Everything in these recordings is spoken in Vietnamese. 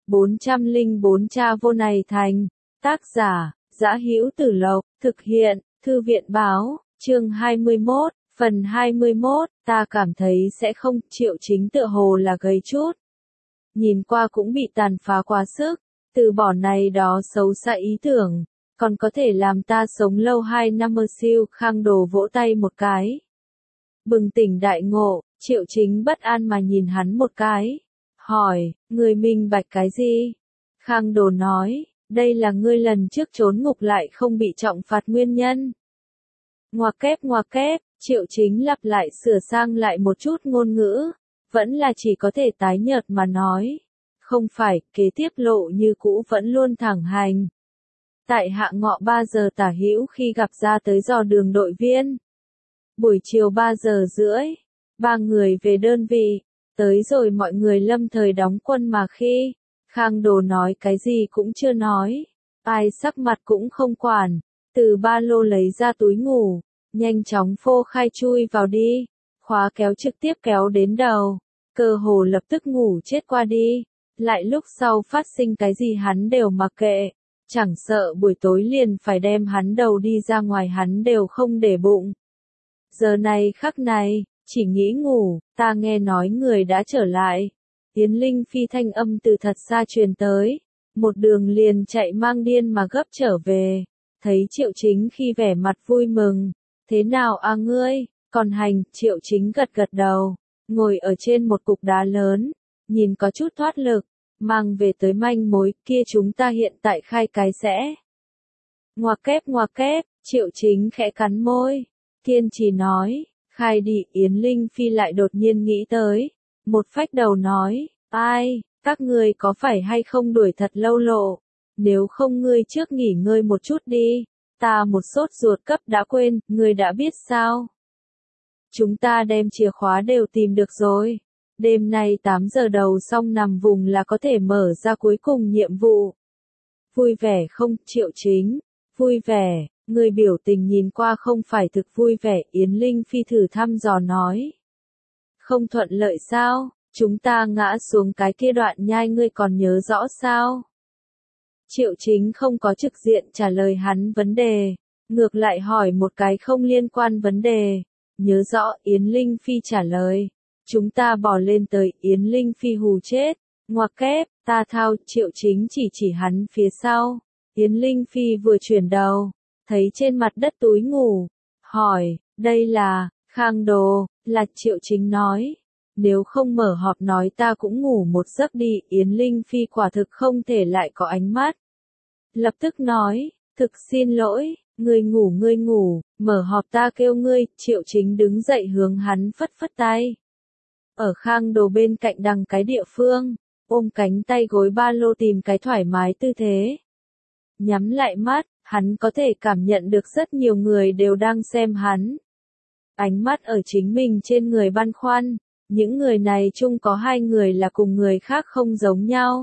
404 Cha vô này thành. Tác giả, Dã Hữu Tử Lộc, thực hiện, Thư viện báo, chương 21, phần 21, ta cảm thấy sẽ không, Triệu Chính tựa hồ là gầy chút. Nhìn qua cũng bị tàn phá quá sức, từ bỏ này đó xấu xa ý tưởng, còn có thể làm ta sống lâu 2 năm mơ siêu. Khang Đồ vỗ tay một cái. Bừng tỉnh đại ngộ, Triệu Chính bất an mà nhìn hắn một cái. Hỏi, người minh bạch cái gì? Khang Đồ nói, đây là ngươi lần trước trốn ngục lại không bị trọng phạt nguyên nhân. Ngoặc kép, Triệu Chính lặp lại sửa sang lại một chút ngôn ngữ, vẫn là chỉ có thể tái nhợt mà nói. Không phải, kế tiếp lộ như cũ vẫn luôn thẳng hành. Tại hạ ngọ 3 giờ tả hữu khi gặp ra tới dò đường đội viên. Buổi chiều 3 giờ rưỡi, 3 người về đơn vị, tới rồi mọi người lâm thời đóng quân mà khi, Khang Đồ nói cái gì cũng chưa nói, ai sắc mặt cũng không quản, từ ba lô lấy ra túi ngủ, nhanh chóng phô khai chui vào đi, khóa kéo trực tiếp kéo đến đầu, cơ hồ lập tức ngủ chết qua đi, lại lúc sau phát sinh cái gì hắn đều mặc kệ, chẳng sợ buổi tối liền phải đem hắn đầu đi ra ngoài hắn đều không để bụng. Giờ này khắc này, chỉ nghĩ ngủ, ta nghe nói người đã trở lại. Yến Linh Phi thanh âm từ thật xa truyền tới, một đường liền chạy mang điên mà gấp trở về, thấy Triệu Chính khi vẻ mặt vui mừng, thế nào a ngươi, còn hành, Triệu Chính gật gật đầu, ngồi ở trên một cục đá lớn, nhìn có chút thoát lực, mang về tới manh mối kia chúng ta hiện tại khai cái sẽ. Ngoặc kép, Triệu Chính khẽ cắn môi, kiên trì nói, khai đi. Yến Linh Phi lại đột nhiên nghĩ tới, một phách đầu nói, ai, các ngươi có phải hay không đuổi thật lâu lộ, nếu không ngươi trước nghỉ ngơi một chút đi, ta một sốt ruột cấp đã quên, ngươi đã biết sao? Chúng ta đem chìa khóa đều tìm được rồi, đêm nay 8 giờ đầu xong nằm vùng là có thể mở ra cuối cùng nhiệm vụ. Vui vẻ không, Triệu Chính? Vui vẻ. Người biểu tình nhìn qua không phải thực vui vẻ, Yến Linh Phi thử thăm dò nói. Không thuận lợi sao, chúng ta ngã xuống cái kia đoạn nhai ngươi còn nhớ rõ sao? Triệu Chính không có trực diện trả lời hắn vấn đề, ngược lại hỏi một cái không liên quan vấn đề. Nhớ rõ, Yến Linh Phi trả lời. Chúng ta bỏ lên tới, Yến Linh Phi hù chết. Ngoặc kép, ta thao, Triệu Chính chỉ hắn phía sau. Yến Linh Phi vừa chuyển đầu, thấy trên mặt đất túi ngủ, hỏi, đây là, Khang Đồ, là Triệu Chính nói, nếu không mở họp nói ta cũng ngủ một giấc đi. Yến Linh Phi quả thực không thể lại có ánh mắt. Lập tức nói, thực xin lỗi, ngươi ngủ, mở họp ta kêu ngươi. Triệu Chính đứng dậy hướng hắn phất phất tay. Ở Khang Đồ bên cạnh đằng cái địa phương, ôm cánh tay gối ba lô tìm cái thoải mái tư thế. Nhắm lại mắt, hắn có thể cảm nhận được rất nhiều người đều đang xem hắn. Ánh mắt ở chính mình trên người băn khoăn, những người này chung có 2 người là cùng người khác không giống nhau.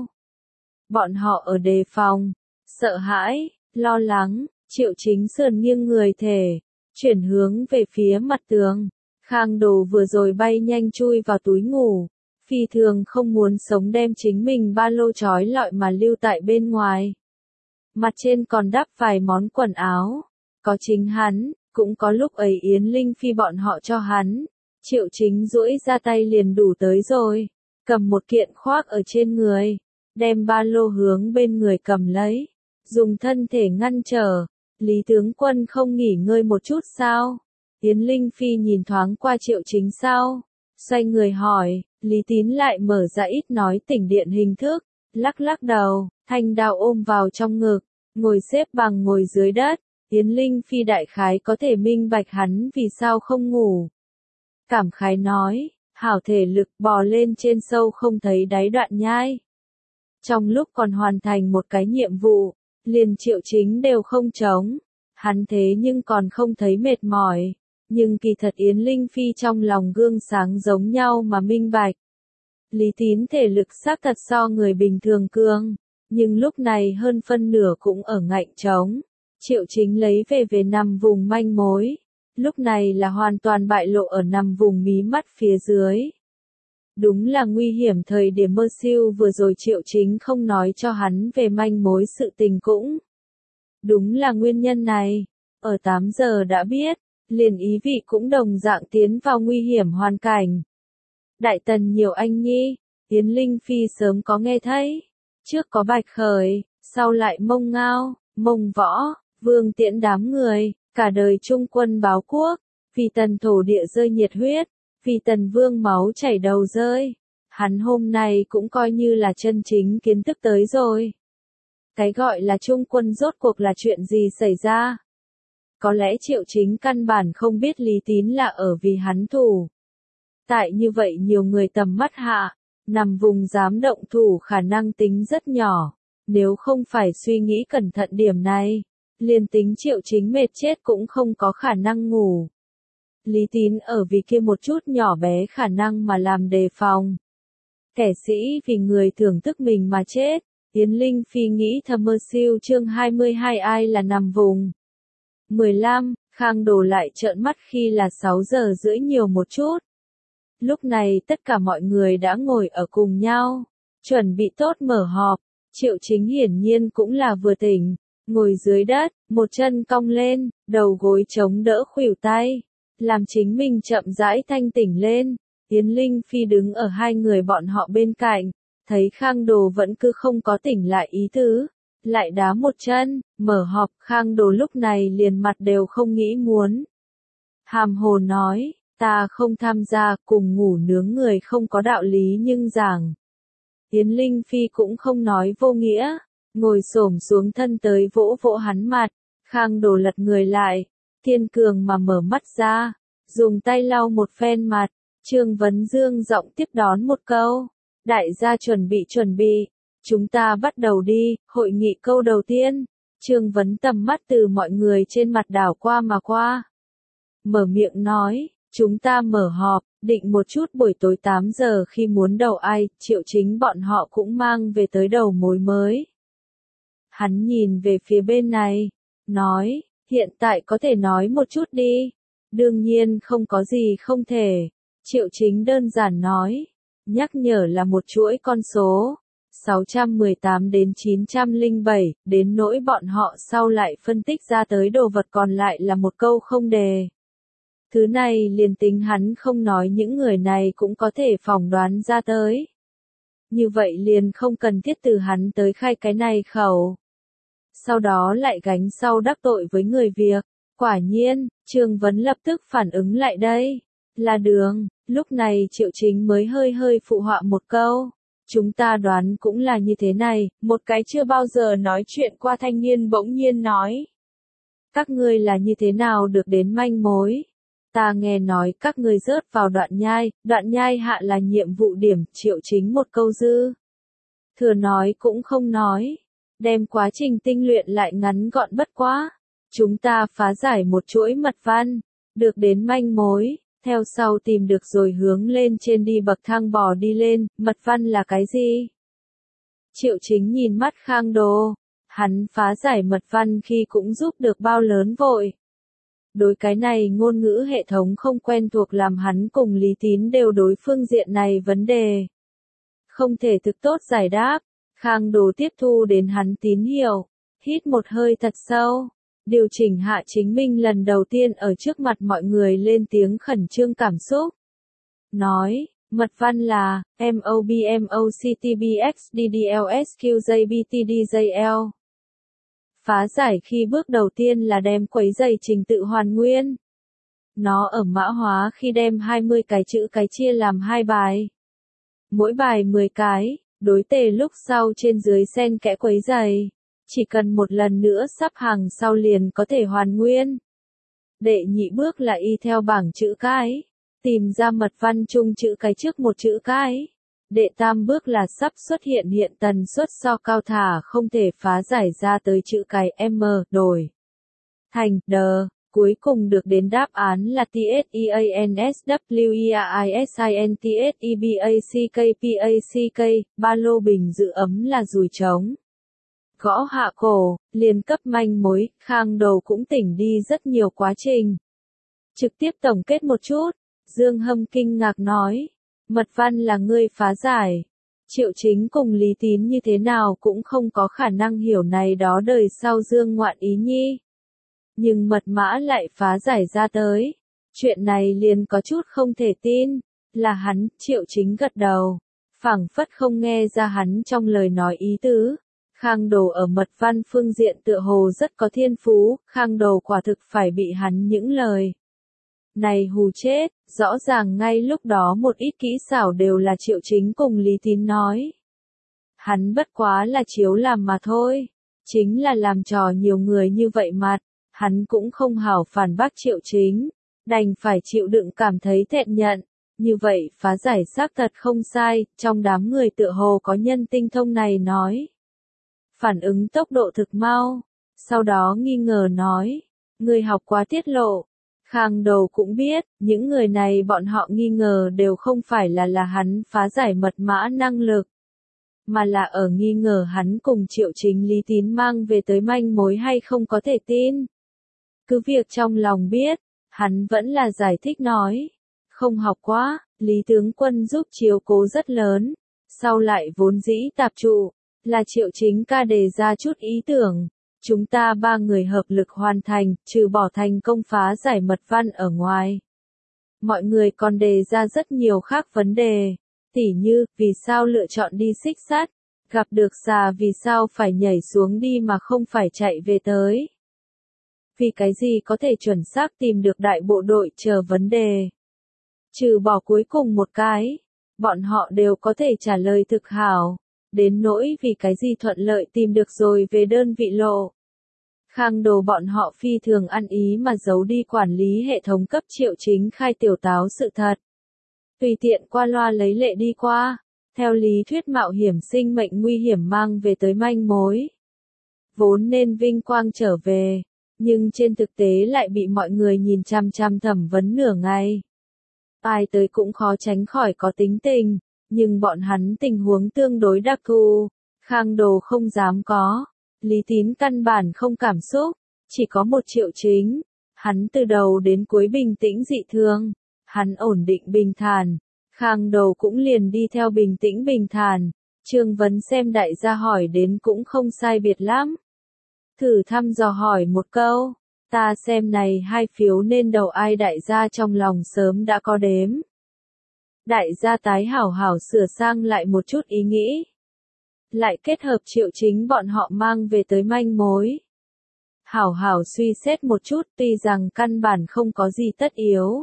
Bọn họ ở đề phòng, sợ hãi, lo lắng. Triệu Chính sườn nghiêng người thể, chuyển hướng về phía mặt tường. Khang Đồ vừa rồi bay nhanh chui vào túi ngủ, phi thường không muốn sống đem chính mình ba lô trói lọi mà lưu tại bên ngoài. Mặt trên còn đắp vài món quần áo, có chính hắn, cũng có lúc ấy Yến Linh Phi bọn họ cho hắn. Triệu Chính duỗi ra tay liền đủ tới rồi, cầm một kiện khoác ở trên người, đem ba lô hướng bên người cầm lấy, dùng thân thể ngăn trở. Lý tướng quân không nghỉ ngơi một chút sao? Yến Linh Phi nhìn thoáng qua Triệu Chính sau, xoay người hỏi, Lý Tín lại mở ra ít nói tỉnh điện hình thức, lắc lắc đầu, thanh đao ôm vào trong ngực, ngồi xếp bằng ngồi dưới đất. Yến Linh Phi đại khái có thể minh bạch hắn vì sao không ngủ. Cảm khái nói, hảo thể lực bò lên trên sâu không thấy đáy đoạn nhai. Trong lúc còn hoàn thành một cái nhiệm vụ, liền Triệu Chính đều không trống, hắn thế nhưng còn không thấy mệt mỏi. Nhưng kỳ thật Yến Linh Phi trong lòng gương sáng giống nhau mà minh bạch. Lý Tín thể lực xác thật so người bình thường cường, nhưng lúc này hơn phân nửa cũng ở ngạnh trống. Triệu Chính lấy về nằm vùng manh mối, lúc này là hoàn toàn bại lộ ở nằm vùng mí mắt phía dưới. Đúng là nguy hiểm thời điểm mơ siêu vừa rồi Triệu Chính không nói cho hắn về manh mối sự tình cũng. Đúng là nguyên nhân này, ở 8 giờ đã biết, liền ý vị cũng đồng dạng tiến vào nguy hiểm hoàn cảnh. Đại tần nhiều anh nhi, Yến Linh Phi sớm có nghe thấy, trước có Bạch Khởi, sau lại Mông Ngao, Mông Võ, Vương Tiễn đám người, cả đời trung quân báo quốc, vì tần thổ địa rơi nhiệt huyết, vì tần vương máu chảy đầu rơi. Hắn hôm nay cũng coi như là chân chính kiến thức tới rồi. Cái gọi là trung quân rốt cuộc là chuyện gì xảy ra? Có lẽ Triệu Chính căn bản không biết Lý Tín là ở vì hắn thủ. Tại như vậy nhiều người tầm mắt hạ, nằm vùng dám động thủ khả năng tính rất nhỏ. Nếu không phải suy nghĩ cẩn thận điểm này, liền tính Triệu Chính mệt chết cũng không có khả năng ngủ. Lý Tín ở vì kia một chút nhỏ bé khả năng mà làm đề phòng. Kẻ sĩ vì người thưởng thức mình mà chết. Yến Linh Phi nghĩ thầm mơ siêu chương 22 ai là nằm vùng. 15, Khang Đồ lại trợn mắt khi là 6 giờ rưỡi nhiều một chút. Lúc này tất cả mọi người đã ngồi ở cùng nhau, chuẩn bị tốt mở họp. Triệu Chính hiển nhiên cũng là vừa tỉnh, ngồi dưới đất, một chân cong lên, đầu gối chống đỡ khuỷu tay, làm chính mình chậm rãi thanh tỉnh lên. Yến Linh Phi đứng ở hai người bọn họ bên cạnh, thấy Khang Đồ vẫn cứ không có tỉnh lại ý tứ, lại đá một chân, mở họp. Khang Đồ lúc này liền mặt đều không nghĩ muốn. Hàm hồ nói, ta không tham gia, cùng ngủ nướng người không có đạo lý nhưng giảng. Yến Linh Phi cũng không nói vô nghĩa, ngồi xổm xuống thân tới vỗ vỗ hắn mặt. Khang Đồ lật người lại, kiên cường mà mở mắt ra, dùng tay lau một phen mặt. Trương Vấn Dương giọng tiếp đón một câu. Đại gia chuẩn bị, chúng ta bắt đầu đi. Hội nghị câu đầu tiên. Trương Vấn tầm mắt từ mọi người trên mặt đảo qua mà qua. Mở miệng nói, chúng ta mở họp, định một chút buổi tối 8 giờ khi muốn đầu ai, Triệu Chính bọn họ cũng mang về tới đầu mối mới. Hắn nhìn về phía bên này, nói, hiện tại có thể nói một chút đi. Đương nhiên không có gì không thể. Triệu Chính đơn giản nói, nhắc nhở là một chuỗi con số, 618 đến 907, đến nỗi bọn họ sau lại phân tích ra tới đồ vật còn lại là một câu không đề. Thứ này liền tính hắn không nói những người này cũng có thể phỏng đoán ra tới. Như vậy liền không cần thiết từ hắn tới khai cái này khẩu. Sau đó lại gánh sau đắc tội với người việc. Quả nhiên, Trương Vấn lập tức phản ứng lại đây. Là đường, lúc này Triệu Chính mới hơi phụ họa một câu. Chúng ta đoán cũng là như thế này, một cái chưa bao giờ nói chuyện qua thanh niên bỗng nhiên nói. Các ngươi là như thế nào được đến manh mối? Ta nghe nói các ngươi rớt vào đoạn nhai hạ là nhiệm vụ điểm. Triệu Chính một câu dư. Thừa nói cũng không nói. Đem quá trình tinh luyện lại ngắn gọn bất quá. Chúng ta phá giải một chuỗi mật văn, được đến manh mối. Theo sau tìm được rồi hướng lên trên đi bậc thang bò đi lên, mật văn là cái gì? Triệu Chính nhìn mắt Khang Đồ, hắn phá giải mật văn khi cũng giúp được bao lớn vội. Đối cái này ngôn ngữ hệ thống không quen thuộc làm hắn cùng Lý Tín đều đối phương diện này vấn đề. Không thể thực tốt giải đáp, Khang Đồ tiếp thu đến hắn tín hiệu, hít một hơi thật sâu. Điều chỉnh hạ chính mình lần đầu tiên ở trước mặt mọi người lên tiếng khẩn trương cảm xúc. Nói, mật văn là, MOBMOCTBXDDLSQJBTDJL. Phá giải khi bước đầu tiên là đem quấy dày trình tự hoàn nguyên. Nó ở mã hóa khi đem 20 cái chữ cái chia làm 2 bài. Mỗi bài 10 cái, đối tề lúc sau trên dưới xen kẽ quấy dày. Chỉ cần một lần nữa sắp hàng sau liền có thể hoàn nguyên. Đệ nhị bước là y theo bảng chữ cái, tìm ra mật văn chung chữ cái trước một chữ cái. Đệ tam bước là sắp xuất hiện tần suất so cao thả không thể phá giải ra tới chữ cái M, đổi thành D. Cuối cùng được đến đáp án là TSEANSWEISINTSEBACKPACK, ba lô bình giữ ấm là dùi trống. Gõ hạ cổ, liền cấp manh mối, Khang Đồ cũng tỉnh đi rất nhiều quá trình. Trực tiếp tổng kết một chút, Dương Hâm kinh ngạc nói, Mật văn là ngươi phá giải. Triệu Chính cùng Lý Tín như thế nào cũng không có khả năng hiểu này đó đời sau Dương Ngoạn ý nhi. Nhưng Mật Mã lại phá giải ra tới. Chuyện này liền có chút không thể tin. Là hắn, Triệu Chính gật đầu. Phảng phất không nghe ra hắn trong lời nói ý tứ. Khang Đồ ở mật văn phương diện tựa hồ rất có thiên phú, Khang Đồ quả thực phải bị hắn những lời này hù chết, rõ ràng ngay lúc đó một ít kỹ xảo đều là Triệu Chính cùng Lý Tín nói. Hắn bất quá là chiếu làm mà thôi, chính là làm trò nhiều người như vậy mặt, hắn cũng không hảo phản bác Triệu Chính, đành phải chịu đựng cảm thấy thẹn nhận. Như vậy phá giải xác thật không sai, trong đám người tựa hồ có nhân tinh thông này nói. Phản ứng tốc độ thực mau, sau đó nghi ngờ nói, người học quá tiết lộ. Khang Đồ cũng biết, những người này bọn họ nghi ngờ đều không phải là hắn phá giải mật mã năng lực, mà là ở nghi ngờ hắn cùng Triệu Chính Lý Tín mang về tới manh mối hay không có thể tin. Cứ việc trong lòng biết, hắn vẫn là giải thích nói, không học quá, Lý tướng quân giúp chiếu cố rất lớn, sau lại vốn dĩ tạp trụ, là Triệu Chính ca đề ra chút ý tưởng. Chúng ta ba người hợp lực hoàn thành, trừ bỏ thành công phá giải mật văn ở ngoài. Mọi người còn đề ra rất nhiều khác vấn đề, tỉ như, vì sao lựa chọn đi xích sắt, gặp được xà vì sao phải nhảy xuống đi mà không phải chạy về tới. Vì cái gì có thể chuẩn xác tìm được đại bộ đội chờ vấn đề. Trừ bỏ cuối cùng một cái, bọn họ đều có thể trả lời thực hảo, đến nỗi vì cái gì thuận lợi tìm được rồi về đơn vị lộ. Khang Đồ bọn họ phi thường ăn ý mà giấu đi quản lý hệ thống cấp Triệu Chính khai tiểu táo sự thật. Tùy tiện qua loa lấy lệ đi qua, theo lý thuyết mạo hiểm sinh mệnh nguy hiểm mang về tới manh mối. Vốn nên vinh quang trở về, nhưng trên thực tế lại bị mọi người nhìn chăm chăm thẩm vấn nửa ngày. Ai tới cũng khó tránh khỏi có tính tình, nhưng bọn hắn tình huống tương đối đặc thù, Khang Đồ không dám có. Lý Tín căn bản không cảm xúc, chỉ có một Triệu Chính, hắn từ đầu đến cuối bình tĩnh dị thường, hắn ổn định bình thản, Khang Đồ cũng liền đi theo bình tĩnh bình thản, Trương Vấn xem đại gia hỏi đến cũng không sai biệt lắm. Thử thăm dò hỏi một câu, ta xem này hai phiếu nên đầu ai đại gia trong lòng sớm đã có đếm. Đại gia tái hảo hảo sửa sang lại một chút ý nghĩ. Lại kết hợp Triệu Chính bọn họ mang về tới manh mối. Hảo hảo suy xét một chút tuy rằng căn bản không có gì tất yếu.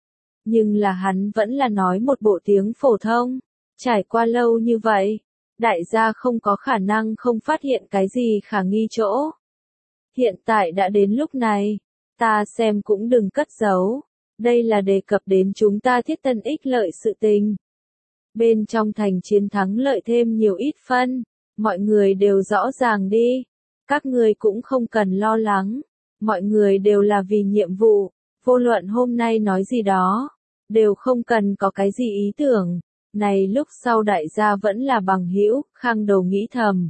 Nhưng là hắn vẫn là nói một bộ tiếng phổ thông. Trải qua lâu như vậy, đại gia không có khả năng không phát hiện cái gì khả nghi chỗ. Hiện tại đã đến lúc này, ta xem cũng đừng cất giấu. Đây là đề cập đến chúng ta thiết tân ích lợi sự tình. Bên trong thành chiến thắng lợi thêm nhiều ít phân, mọi người đều rõ ràng đi. Các người cũng không cần lo lắng, mọi người đều là vì nhiệm vụ, vô luận hôm nay nói gì đó, đều không cần có cái gì ý tưởng. Này lúc sau đại gia vẫn là bằng hữu, Khang Đồ nghĩ thầm.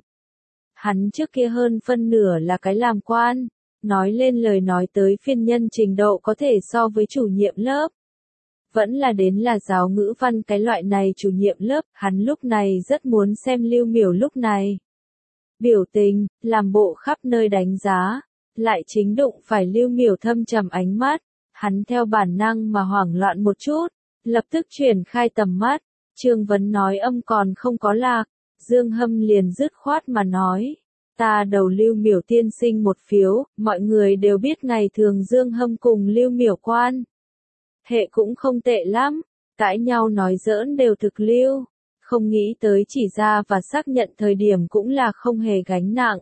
Hắn trước kia hơn phân nửa là cái làm quan, nói lên lời nói tới phiên nhân trình độ có thể so với chủ nhiệm lớp. Vẫn là đến là giáo ngữ văn cái loại này chủ nhiệm lớp, hắn lúc này rất muốn xem Lưu Miểu lúc này. Biểu tình, làm bộ khắp nơi đánh giá, lại chính đụng phải Lưu Miểu thâm trầm ánh mắt, hắn theo bản năng mà hoảng loạn một chút, lập tức chuyển khai tầm mắt, Trương Vấn nói âm còn không có lạc, Dương Hâm liền dứt khoát mà nói. Ta đầu Lưu Miểu tiên sinh một phiếu, mọi người đều biết ngày thường Dương Hâm cùng Lưu Miểu quan. Hệ cũng không tệ lắm, cãi nhau nói giỡn đều thực lưu, không nghĩ tới chỉ ra và xác nhận thời điểm cũng là không hề gánh nặng.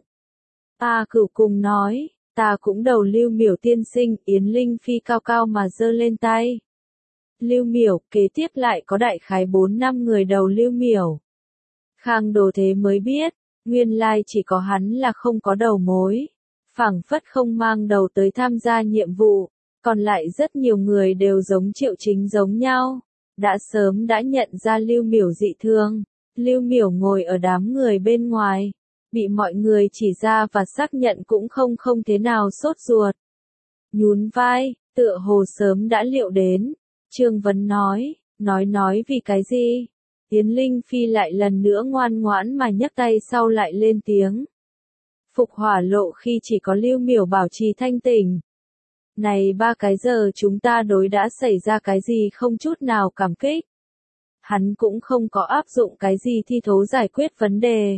Ta Cửu cùng nói, ta cũng đầu Lưu Miểu tiên sinh, Yến Linh Phi cao cao mà giơ lên tay. Lưu Miểu, kế tiếp lại có đại khái 4-5 người đầu Lưu Miểu. Khang Đồ thế mới biết, nguyên lai chỉ có hắn là không có đầu mối, phảng phất không mang đầu tới tham gia nhiệm vụ. Còn lại rất nhiều người đều giống Triệu Chính giống nhau, đã sớm đã nhận ra Lưu Miểu dị thương. Lưu Miểu ngồi ở đám người bên ngoài, bị mọi người chỉ ra và xác nhận cũng không thế nào sốt ruột. Nhún vai, tựa hồ sớm đã liệu đến, Trương Vấn nói, Nói vì cái gì? Yến Linh Phi lại lần nữa ngoan ngoãn mà nhấc tay sau lại lên tiếng. Phục Hỏa Lộ khi chỉ có Lưu Miểu bảo trì thanh tỉnh. Này 3 cái giờ chúng ta đối đã xảy ra cái gì không chút nào cảm kích. Hắn cũng không có áp dụng cái gì thi thố giải quyết vấn đề.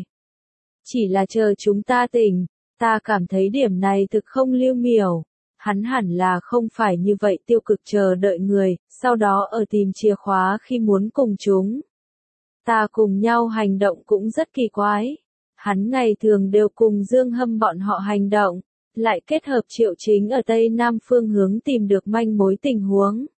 Chỉ là chờ chúng ta tỉnh, ta cảm thấy điểm này thực không Lưu Miểu. Hắn hẳn là không phải như vậy tiêu cực chờ đợi người, sau đó ở tìm chìa khóa khi muốn cùng chúng. Ta cùng nhau hành động cũng rất kỳ quái. Hắn ngày thường đều cùng Dương Hâm bọn họ hành động, lại kết hợp Triệu Chính ở Tây Nam phương hướng tìm được manh mối tình huống.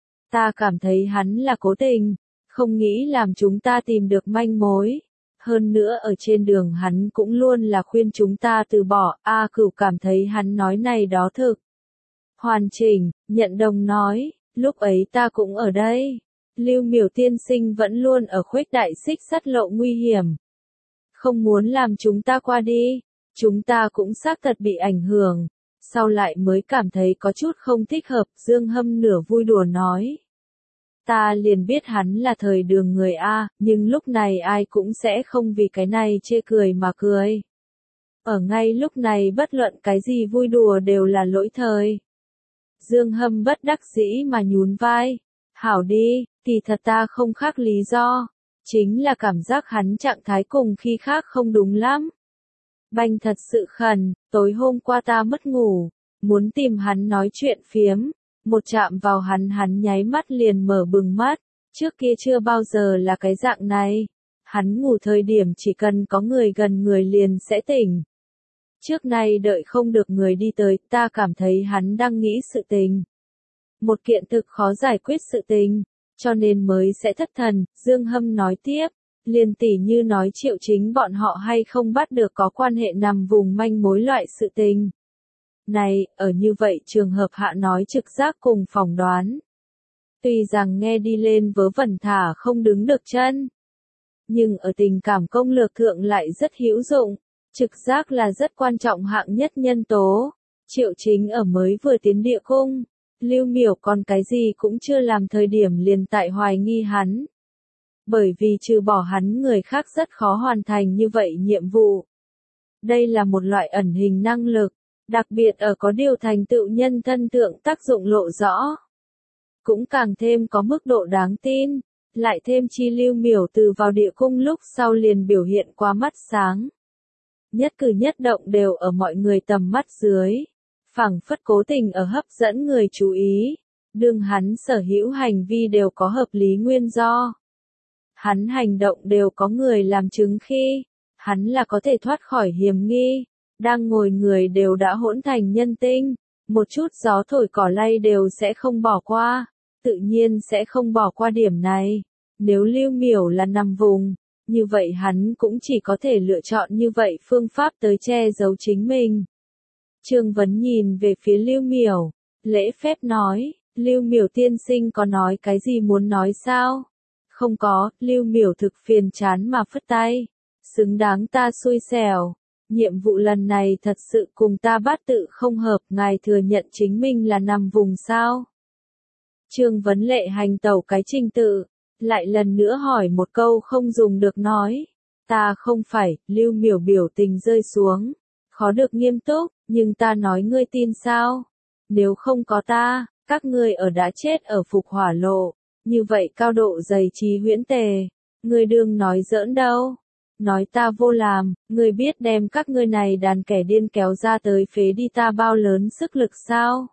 Ta cảm thấy hắn là cố tình, không nghĩ làm chúng ta tìm được manh mối. Hơn nữa ở trên đường hắn cũng luôn là khuyên chúng ta từ bỏ, Cửu cảm thấy hắn nói này đó thực. Hoàn chỉnh, nhận đồng nói, lúc ấy ta cũng ở đây. Lưu Miểu tiên sinh vẫn luôn ở khuếch đại xích sắt lộ nguy hiểm. Không muốn làm chúng ta qua đi, chúng ta cũng xác thật bị ảnh hưởng. Sau lại mới cảm thấy có chút không thích hợp, Dương Hâm nửa vui đùa nói. Ta liền biết hắn là thời đường người A, nhưng lúc này ai cũng sẽ không vì cái này chê cười mà cười. Ở ngay lúc này bất luận cái gì vui đùa đều là lỗi thời. Dương Hâm bất đắc dĩ mà nhún vai. Hảo đi, kỳ thật ta không khác lý do. Chính là cảm giác hắn trạng thái cùng khi khác không đúng lắm. Banh thật sự khẩn, tối hôm qua ta mất ngủ, muốn tìm hắn nói chuyện phiếm. Một chạm vào hắn nháy mắt liền mở bừng mắt, trước kia chưa bao giờ là cái dạng này. Hắn ngủ thời điểm chỉ cần có người gần người liền sẽ tỉnh. Trước nay đợi không được người đi tới, ta cảm thấy hắn đang nghĩ sự tình. Một kiện thực khó giải quyết sự tình, cho nên mới sẽ thất thần, Dương Hâm nói tiếp, liền tỉ như nói Triệu Chính bọn họ hay không bắt được có quan hệ nằm vùng manh mối loại sự tình. Này, ở như vậy trường hợp hạ nói trực giác cùng phỏng đoán. Tuy rằng nghe đi lên vớ vẩn thả không đứng được chân, nhưng ở tình cảm công lược thượng lại rất hữu dụng. Trực giác là rất quan trọng hạng nhất nhân tố. Triệu Chính ở mới vừa tiến địa cung. Lưu Miểu còn cái gì cũng chưa làm thời điểm liền tại hoài nghi hắn. Bởi vì trừ bỏ hắn người khác rất khó hoàn thành như vậy nhiệm vụ. Đây là một loại ẩn hình năng lực, đặc biệt ở có điều thành tựu nhân thân thượng tác dụng lộ rõ. Cũng càng thêm có mức độ đáng tin, lại thêm chi Lưu Miểu từ vào địa cung lúc sau liền biểu hiện quá mắt sáng. Nhất cử nhất động đều ở mọi người tầm mắt dưới. Phảng phất cố tình ở hấp dẫn người chú ý. Đương hắn sở hữu hành vi đều có hợp lý nguyên do. Hắn hành động đều có người làm chứng khi. Hắn là có thể thoát khỏi hiểm nghi. Đang ngồi người đều đã hỗn thành nhân tinh. Một chút gió thổi cỏ lay đều sẽ không bỏ qua. Tự nhiên sẽ không bỏ qua điểm này. Nếu Lưu Miểu là nằm vùng. Như vậy hắn cũng chỉ có thể lựa chọn như vậy phương pháp tới che giấu chính mình. Trương Vấn nhìn về phía Lưu Miểu, lễ phép nói, Lưu Miểu tiên sinh có nói cái gì muốn nói sao? Không có, Lưu Miểu thực phiền chán mà phất tay. Xứng đáng ta xui xẻo. Nhiệm vụ lần này thật sự cùng ta bát tự không hợp, ngài thừa nhận chính mình là nằm vùng sao? Trương Vấn lệ hành tẩu cái trình tự. Lại lần nữa hỏi một câu không dùng được nói. Ta không phải, Lưu Miểu biểu tình rơi xuống. Khó được nghiêm túc, nhưng ta nói ngươi tin sao? Nếu không có ta, các ngươi ở đã chết ở Phục Hỏa Lộ. Như vậy cao độ dày trí huyễn tề. Ngươi đừng nói giỡn đâu. Nói ta vô làm, ngươi biết đem các ngươi này đàn kẻ điên kéo ra tới phế đi ta bao lớn sức lực sao?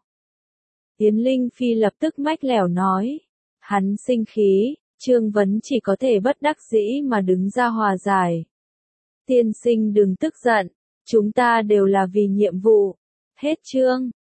Yến Linh Phi lập tức mách lẻo nói. Hắn sinh khí. Trương Vấn chỉ có thể bất đắc dĩ mà đứng ra hòa giải. Tiên sinh đừng tức giận, chúng ta đều là vì nhiệm vụ. Hết chương.